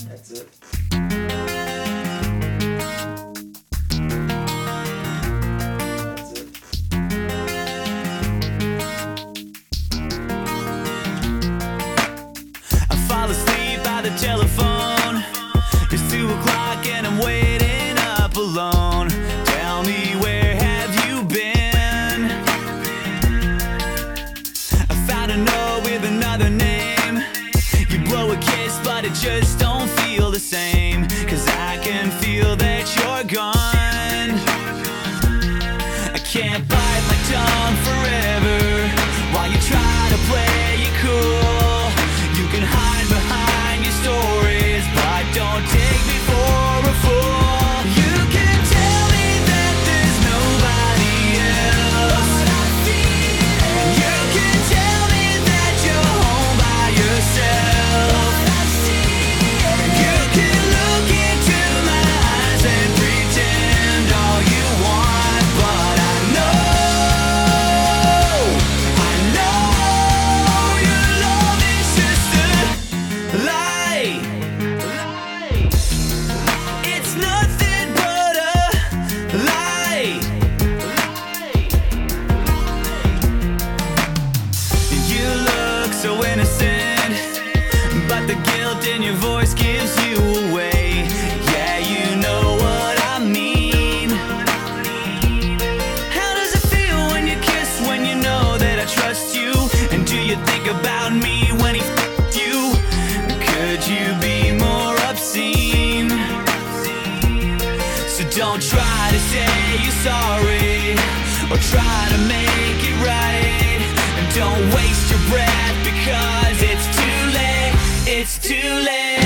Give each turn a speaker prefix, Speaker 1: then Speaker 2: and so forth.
Speaker 1: That's it. That's it.
Speaker 2: I fall asleep by the telephone. It's 2 o'clock and I'm waiting up alone. Tell me, where have you been? I found a note with another name. You blow a kiss but it just don't feel the same. 'Cause I can feel that you're gone. I can't bite my tongue forever while you try to play it cool. You can hide behind your stories, but don't take me for a fool. You can tell me that there's nobody else. You can tell me that you're home by yourself. You can look into my eyes and pretend all you want, but I know your love is just a lie. It's nothing but a lie. You look so innocent, but the guilt in your voice gives you away. Yeah, you know what I mean. How does it feel when you kiss, when you know that I trust you? And do you think about me when he f***ed you? Could you be more obscene? So don't try to say you're sorry or try to make it right. And don't waste your breath because it's too late. It's too late.